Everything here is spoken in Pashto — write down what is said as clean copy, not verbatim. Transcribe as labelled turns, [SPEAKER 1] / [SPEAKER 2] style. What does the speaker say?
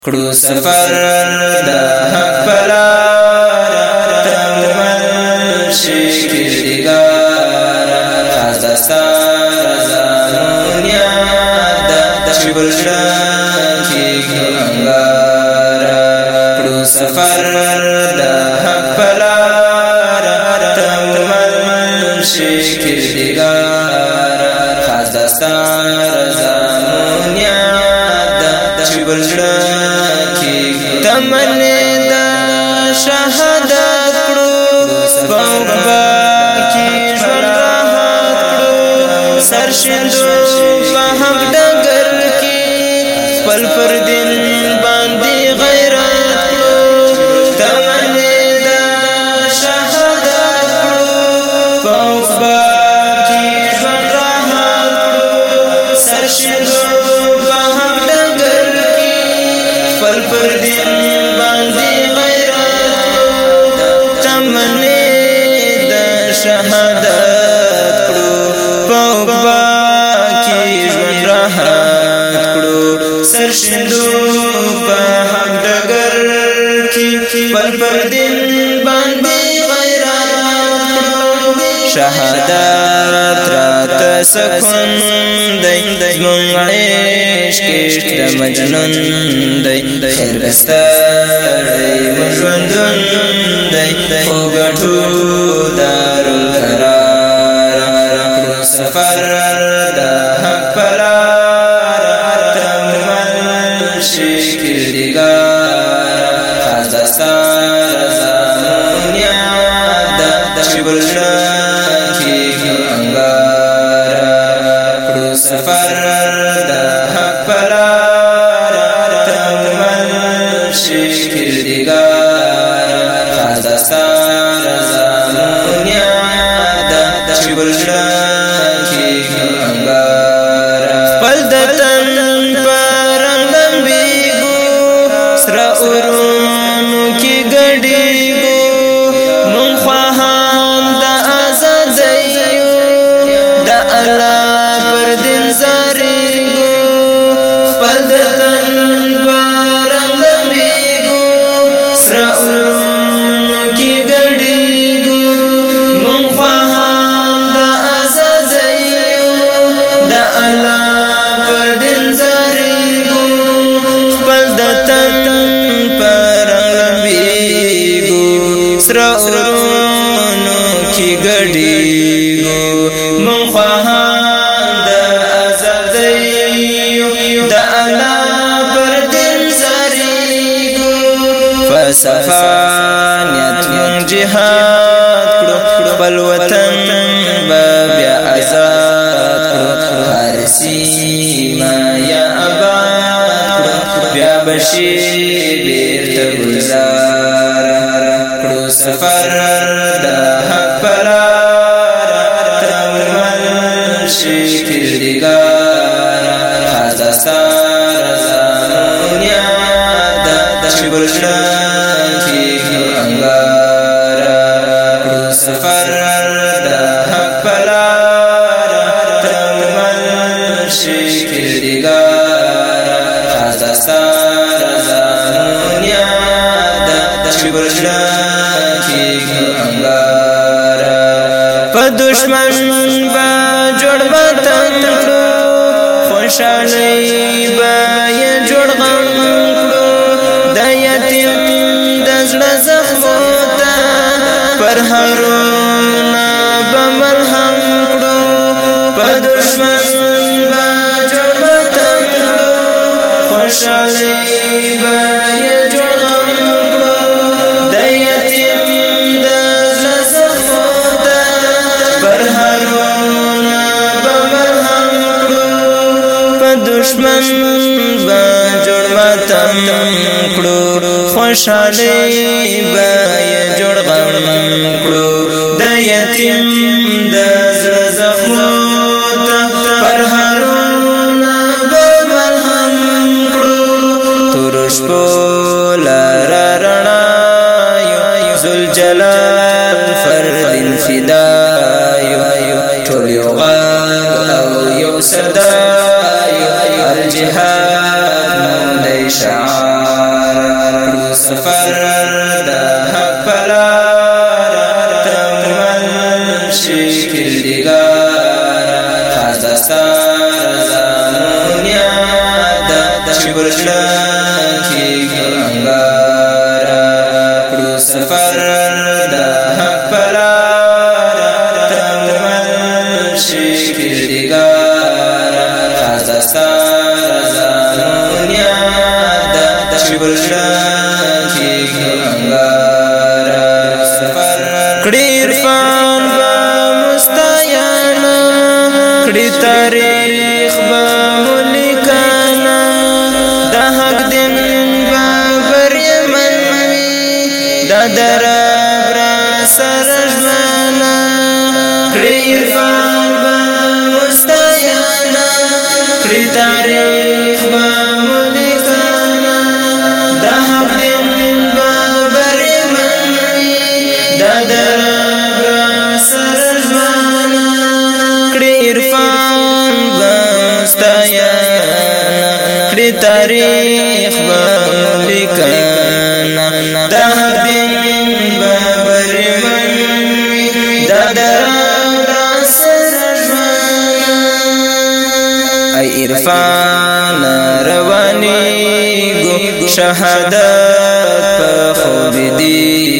[SPEAKER 1] کړو سفر د حق بلار تمل شي کردګار خاصه سره زمون یاد چې بلشړه کې ګنګار کړو سفر د حق بلار تمل شي کردګار خاصه سره زمون یاد چې بلشړه تمنه دا شهادت کړو پوغبا کی ژوند راحت کړو سرشندو په حق ډګر کې خپل پر دین باندې غیرت کړو تمنه دا شهادت کړو پوغبا کی ژوند راحت کړو سرشندو په حق ډګر کې خپل پر دین شهادت کړو پوغبا کې ژوند راحت کړو سرشندو په حق ډګر کې خپل پر دین باندې غیرت کړو شهادت راته سکون دی زموږ عشق د مجنون دی خیر بستړی مو ژوندون دی خو ګټو سفر د حق بلار تمل شي کردګار خاصه سره زمون یاد چې بلشړه کې ګنګار کړو سفر د حق بلار تمل شي کردګار خاصه سره زمون یاد چې بلشړه سرورونو کی ګډیږو مون خواهان د ازادۍ د الله پر دین زریږو فصفانیت مون جهاد کړو خپل وطن به بیا آزاد کړو هر سیمه یا آباد کړو بیا بشي بیرته گلزار سفر د حق بلار تمل شي کردګار خاصه سره زمون یاد چې بلشړه کې ګنګار کړو سفر د حق بلار تمل شي کردګار خاصه سره زمون یاد چې بلشړه په دشمن با جوړ وطن کړو خوشالۍ با یې جوړ غم کړو د یتیم د زړه زخمو ته پر هرونه به مرهم کړو په دشمن با جوړ وطن کړو خوشالۍ با یې جوړ غم کړو د یتیم د زړه زخمو ته پر هرونه به مرهم کړو په دشمن به جوړ ماتم کړو خوشالۍ به یې جوړ غم کړو د یتیم د زړه زخمو ته پر هرونه به مرهم کړو تور شپو لاره رڼا ذوالجلال فرد فدا ټول یو غږ او یو صدا الجهاد مو دی شعار چې ورشات انګار سفر کړي عرفان با مستایانا کړي تاریخ با ملکانا د حق دین با بریمن د درب را سرجمانا کړي عرفان با مستایانا کړي تاریخ با ملکانا د حق دین با بریمن د درب را سرجمانا کړي عرفان با مستایانا کړي تاریخ با ملکانا د حق دین با بریمن د درب را سرجمانا ای عرفان رواني گو شهادت په خوب دی